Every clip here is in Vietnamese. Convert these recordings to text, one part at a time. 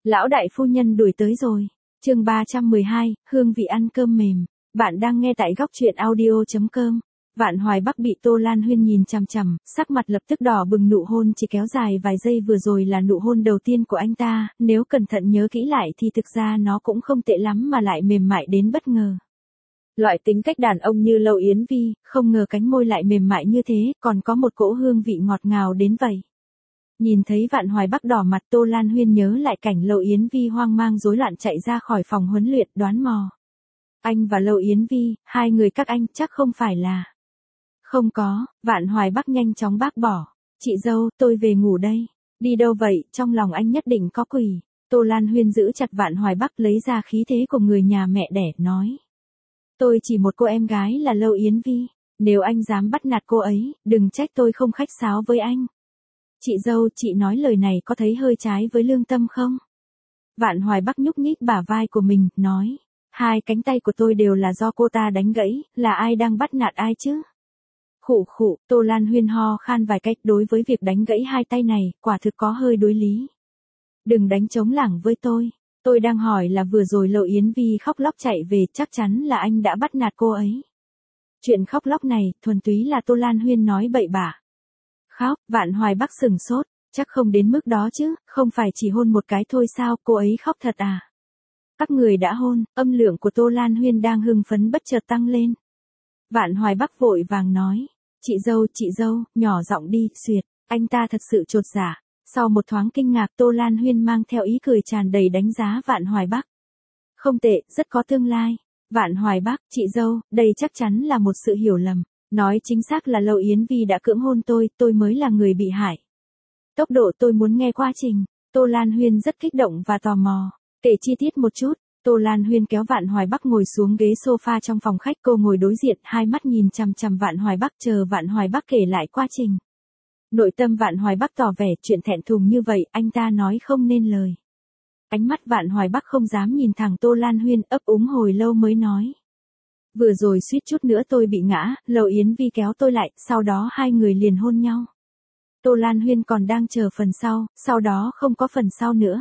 Lão đại phu nhân đuổi tới rồi. Chương 312, hương vị ăn cơm mềm. Bạn đang nghe tại góc truyện audio.com. Vạn Hoài Bắc bị Tô Lan Huyên nhìn chằm chằm, sắc mặt lập tức đỏ bừng, nụ hôn chỉ kéo dài vài giây vừa rồi là nụ hôn đầu tiên của anh ta, nếu cẩn thận nhớ kỹ lại thì thực ra nó cũng không tệ lắm mà lại mềm mại đến bất ngờ. Loại tính cách đàn ông như Lâu Yến Vi, không ngờ cánh môi lại mềm mại như thế, còn có một cỗ hương vị ngọt ngào đến vậy. Nhìn thấy Vạn Hoài Bắc đỏ mặt, Tô Lan Huyên nhớ lại cảnh Lâu Yến Vi hoang mang rối loạn chạy ra khỏi phòng huấn luyện, đoán mò. Anh và Lâu Yến Vi, hai người các anh chắc không phải là... Không có, Vạn Hoài Bắc nhanh chóng bác bỏ. Chị dâu, tôi về ngủ đây. Đi đâu vậy, trong lòng anh nhất định có quỷ. Tô Lan Huyên giữ chặt Vạn Hoài Bắc, lấy ra khí thế của người nhà mẹ đẻ, nói. Tôi chỉ một cô em gái là Lâu Yến Vi. Nếu anh dám bắt nạt cô ấy, đừng trách tôi không khách sáo với anh. Chị dâu, chị nói lời này có thấy hơi trái với lương tâm không? Vạn Hoài Bắc nhúc nhích bả vai của mình, nói. Hai cánh tay của tôi đều là do cô ta đánh gãy, là ai đang bắt nạt ai chứ? Khụ khụ, Tô Lan Huyên ho khan vài cách, đối với việc đánh gãy hai tay này, quả thực có hơi đối lý. Đừng đánh trống lảng với tôi đang hỏi là vừa rồi Lâu Yến Vi khóc lóc chạy về, chắc chắn là anh đã bắt nạt cô ấy. Chuyện khóc lóc này, thuần túy là Tô Lan Huyên nói bậy bạ. Khóc, Vạn Hoài Bắc sừng sốt, chắc không đến mức đó chứ, không phải chỉ hôn một cái thôi sao, cô ấy khóc thật à? Các người đã hôn, âm lượng của Tô Lan Huyên đang hưng phấn bất chợt tăng lên. Vạn Hoài Bắc vội vàng nói, chị dâu, nhỏ giọng đi, xuyệt, anh ta thật sự chột dạ. Sau một thoáng kinh ngạc, Tô Lan Huyên mang theo ý cười tràn đầy đánh giá Vạn Hoài Bắc. Không tệ, rất có tương lai. Vạn Hoài Bắc, chị dâu, đây chắc chắn là một sự hiểu lầm. Nói chính xác là Lâu Yến Vi đã cưỡng hôn tôi mới là người bị hại. Tốc độ tôi muốn nghe quá trình. Tô Lan Huyên rất kích động và tò mò. Kể chi tiết một chút. Tô Lan Huyên kéo Vạn Hoài Bắc ngồi xuống ghế sofa trong phòng khách, cô ngồi đối diện, hai mắt nhìn chằm chằm Vạn Hoài Bắc, chờ Vạn Hoài Bắc kể lại quá trình. Nội tâm Vạn Hoài Bắc tỏ vẻ chuyện thẹn thùng như vậy, anh ta nói không nên lời. Ánh mắt Vạn Hoài Bắc không dám nhìn thẳng Tô Lan Huyên, ấp úng hồi lâu mới nói. Vừa rồi suýt chút nữa tôi bị ngã, Lâu Yến Vi kéo tôi lại, sau đó hai người liền hôn nhau. Tô Lan Huyên còn đang chờ phần sau đó không có phần sau nữa.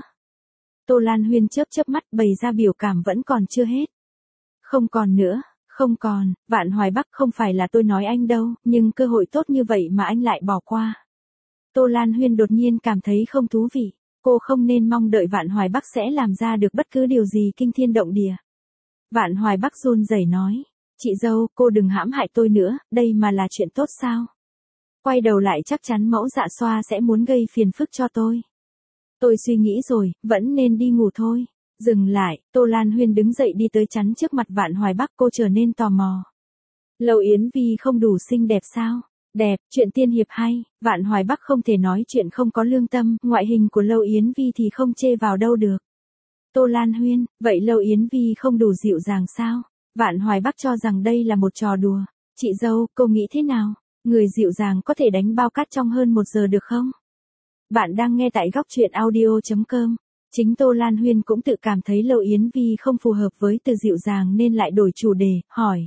Tô Lan Huyên chớp mắt, bày ra biểu cảm vẫn còn chưa hết. Không còn nữa, không còn, Vạn Hoài Bắc, không phải là tôi nói anh đâu, nhưng cơ hội tốt như vậy mà anh lại bỏ qua. Tô Lan Huyên đột nhiên cảm thấy không thú vị, cô không nên mong đợi Vạn Hoài Bắc sẽ làm ra được bất cứ điều gì kinh thiên động địa. Vạn Hoài Bắc run rẩy nói, chị dâu, cô đừng hãm hại tôi nữa, đây mà là chuyện tốt sao? Quay đầu lại chắc chắn mẫu Dạ Xoa sẽ muốn gây phiền phức cho tôi. Tôi suy nghĩ rồi, vẫn nên đi ngủ thôi. Dừng lại, Tô Lan Huyên đứng dậy đi tới chắn trước mặt Vạn Hoài Bắc, cô trở nên tò mò. Lâu Yến Vi không đủ xinh đẹp sao? Đẹp, chuyện tiên hiệp hay, Vạn Hoài Bắc không thể nói chuyện không có lương tâm, ngoại hình của Lâu Yến Vi thì không chê vào đâu được. Tô Lan Huyên, vậy Lâu Yến Vi không đủ dịu dàng sao? Vạn Hoài Bắc cho rằng đây là một trò đùa. Chị dâu, cô nghĩ thế nào? Người dịu dàng có thể đánh bao cát trong hơn 1 giờ được không? Bạn đang nghe tại góc truyện audio.com. Chính Tô Lan Huyên cũng tự cảm thấy Lâu Yến Vi không phù hợp với từ dịu dàng nên lại đổi chủ đề, hỏi.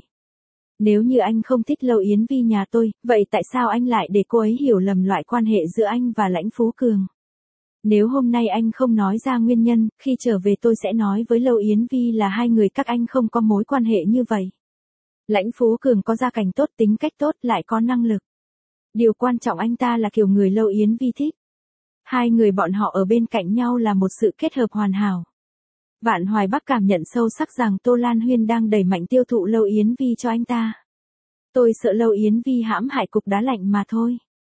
Nếu như anh không thích Lâu Yến Vi nhà tôi, vậy tại sao anh lại để cô ấy hiểu lầm loại quan hệ giữa anh và Lãnh Phú Cường? Nếu hôm nay anh không nói ra nguyên nhân, khi trở về tôi sẽ nói với Lâu Yến Vi là hai người các anh không có mối quan hệ như vậy. Lãnh Phú Cường có gia cảnh tốt, tính cách tốt, lại có năng lực. Điều quan trọng anh ta là kiểu người Lâu Yến Vi thích. Hai người bọn họ ở bên cạnh nhau là một sự kết hợp hoàn hảo. Vạn Hoài Bắc cảm nhận sâu sắc rằng Tô Lan Huyên đang đẩy mạnh tiêu thụ Lâu Yến Vi cho anh ta. Tôi sợ Lâu Yến Vi hãm hại cục đá lạnh mà thôi.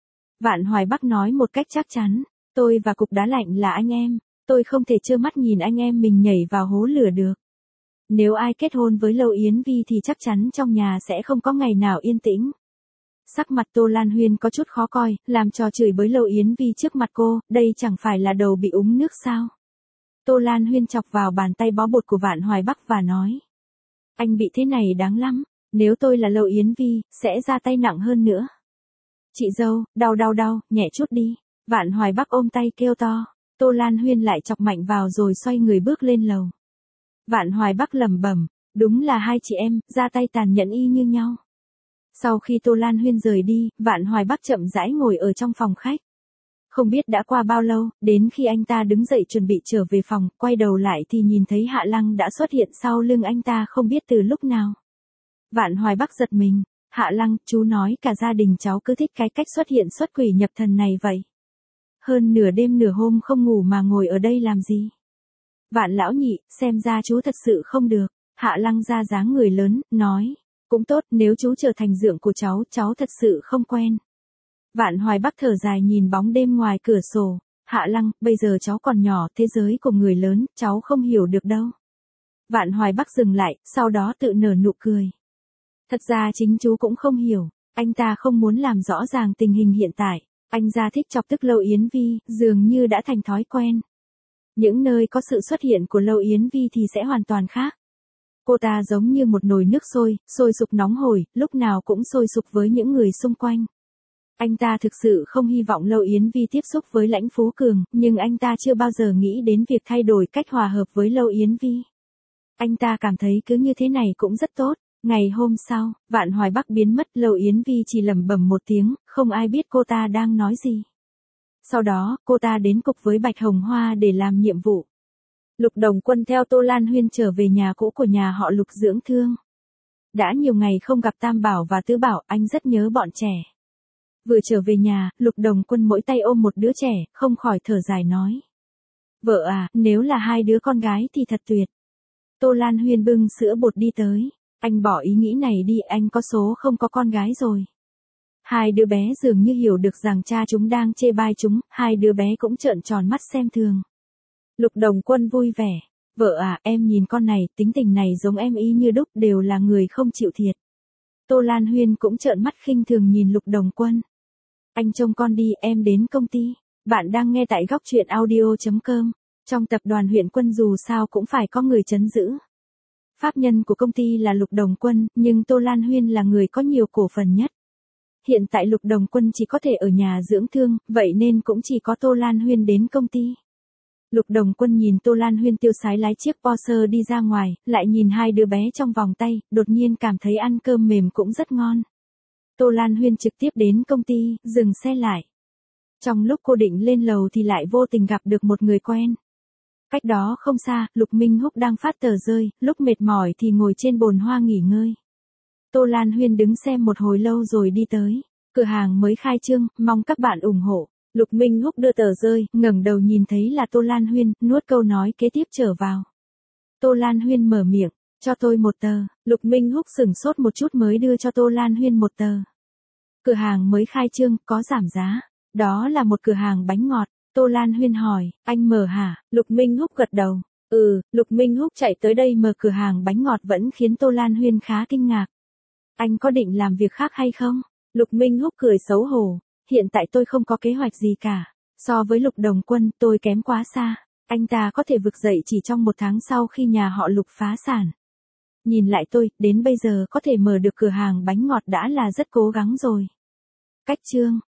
Vạn Hoài Bắc nói một cách chắc chắn. Tôi và cục đá lạnh là anh em. Tôi không thể trơ mắt nhìn anh em mình nhảy vào hố lửa được. Nếu ai kết hôn với Lâu Yến Vi thì chắc chắn trong nhà sẽ không có ngày nào yên tĩnh. Sắc mặt Tô Lan Huyên có chút khó coi, làm trò chửi bới Lâu Yến Vi trước mặt cô, đây chẳng phải là đầu bị úng nước sao? Tô Lan Huyên chọc vào bàn tay bó bột của Vạn Hoài Bắc và nói. Anh bị thế này đáng lắm, nếu tôi là Lâu Yến Vi, sẽ ra tay nặng hơn nữa. Chị dâu, đau, nhẹ chút đi. Vạn Hoài Bắc ôm tay kêu to, Tô Lan Huyên lại chọc mạnh vào rồi xoay người bước lên lầu. Vạn Hoài Bắc lẩm bẩm, đúng là hai chị em, ra tay tàn nhẫn y như nhau. Sau khi Tô Lan Huyên rời đi, Vạn Hoài Bắc chậm rãi ngồi ở trong phòng khách. Không biết đã qua bao lâu, đến khi anh ta đứng dậy chuẩn bị trở về phòng, quay đầu lại thì nhìn thấy Hạ Lăng đã xuất hiện sau lưng anh ta không biết từ lúc nào. Vạn Hoài Bắc giật mình, Hạ Lăng, chú nói cả gia đình cháu cứ thích cái cách xuất hiện xuất quỷ nhập thần này vậy. Hơn nửa đêm nửa hôm không ngủ mà ngồi ở đây làm gì? Vạn lão nhị, xem ra chú thật sự không được. Hạ Lăng ra dáng người lớn, nói. Cũng tốt, nếu chú trở thành dượng của cháu thật sự không quen. Vạn Hoài Bắc thở dài nhìn bóng đêm ngoài cửa sổ. Hạ Lăng, bây giờ cháu còn nhỏ, thế giới của người lớn, cháu không hiểu được đâu. Vạn Hoài Bắc dừng lại, sau đó tự nở nụ cười. Thật ra chính chú cũng không hiểu, anh ta không muốn làm rõ ràng tình hình hiện tại. Anh ra thích chọc tức Lâu Yến Vi, dường như đã thành thói quen. Những nơi có sự xuất hiện của Lâu Yến Vi thì sẽ hoàn toàn khác. Cô ta giống như một nồi nước sôi sục nóng hổi, lúc nào cũng sôi sục với những người xung quanh. Anh ta thực sự không hy vọng Lâu Yến Vi tiếp xúc với Lãnh Phú Cường, nhưng anh ta chưa bao giờ nghĩ đến việc thay đổi cách hòa hợp với Lâu Yến Vi. Anh ta cảm thấy cứ như thế này cũng rất tốt. Ngày hôm sau, Vạn Hoài Bắc biến mất, Lâu Yến Vi chỉ lẩm bẩm một tiếng, không ai biết cô ta đang nói gì. Sau đó, cô ta đến cục với Bạch Hồng Hoa để làm nhiệm vụ. Lục Đồng Quân theo Tô Lan Huyên trở về nhà cũ của nhà họ Lục dưỡng thương. Đã nhiều ngày không gặp Tam Bảo và Tứ Bảo, anh rất nhớ bọn trẻ. Vừa trở về nhà, Lục Đồng Quân mỗi tay ôm một đứa trẻ, không khỏi thở dài nói. Vợ à, nếu là hai đứa con gái thì thật tuyệt. Tô Lan Huyên bưng sữa bột đi tới. Anh bỏ ý nghĩ này đi, anh có số không có con gái rồi. Hai đứa bé dường như hiểu được rằng cha chúng đang chê bai chúng, hai đứa bé cũng trợn tròn mắt xem thường. Lục Đồng Quân vui vẻ. Vợ à, em nhìn con này, tính tình này giống em y như đúc, đều là người không chịu thiệt. Tô Lan Huyên cũng trợn mắt khinh thường nhìn Lục Đồng Quân. Anh trông con đi, em đến công ty. Bạn đang nghe tại góc truyện audio.com. Trong tập đoàn Huyện Quân dù sao cũng phải có người trấn giữ. Pháp nhân của công ty là Lục Đồng Quân, nhưng Tô Lan Huyên là người có nhiều cổ phần nhất. Hiện tại Lục Đồng Quân chỉ có thể ở nhà dưỡng thương, vậy nên cũng chỉ có Tô Lan Huyên đến công ty. Lục Đồng Quân nhìn Tô Lan Huyên tiêu sái lái chiếc Porsche đi ra ngoài, lại nhìn hai đứa bé trong vòng tay, đột nhiên cảm thấy ăn cơm mềm cũng rất ngon. Tô Lan Huyên trực tiếp đến công ty, dừng xe lại. Trong lúc cô định lên lầu thì lại vô tình gặp được một người quen. Cách đó không xa, Lục Minh Húc đang phát tờ rơi, lúc mệt mỏi thì ngồi trên bồn hoa nghỉ ngơi. Tô Lan Huyên đứng xem một hồi lâu rồi đi tới. Cửa hàng mới khai trương, mong các bạn ủng hộ. Lục Minh Húc đưa tờ rơi, ngẩng đầu nhìn thấy là Tô Lan Huyên, nuốt câu nói kế tiếp trở vào. Tô Lan Huyên mở miệng, cho tôi một tờ. Lục Minh Húc sửng sốt một chút mới đưa cho Tô Lan Huyên một tờ. Cửa hàng mới khai trương, có giảm giá. Đó là một cửa hàng bánh ngọt. Tô Lan Huyên hỏi, anh mở hả? Lục Minh Húc gật đầu. Lục Minh Húc chạy tới đây mở cửa hàng bánh ngọt vẫn khiến Tô Lan Huyên khá kinh ngạc. Anh có định làm việc khác hay không? Lục Minh Húc cười xấu hổ. Hiện tại tôi không có kế hoạch gì cả. So với Lục Đồng Quân, tôi kém quá xa. Anh ta có thể vực dậy chỉ trong một tháng sau khi nhà họ Lục phá sản. Nhìn lại tôi, đến bây giờ có thể mở được cửa hàng bánh ngọt đã là rất cố gắng rồi. Cách chương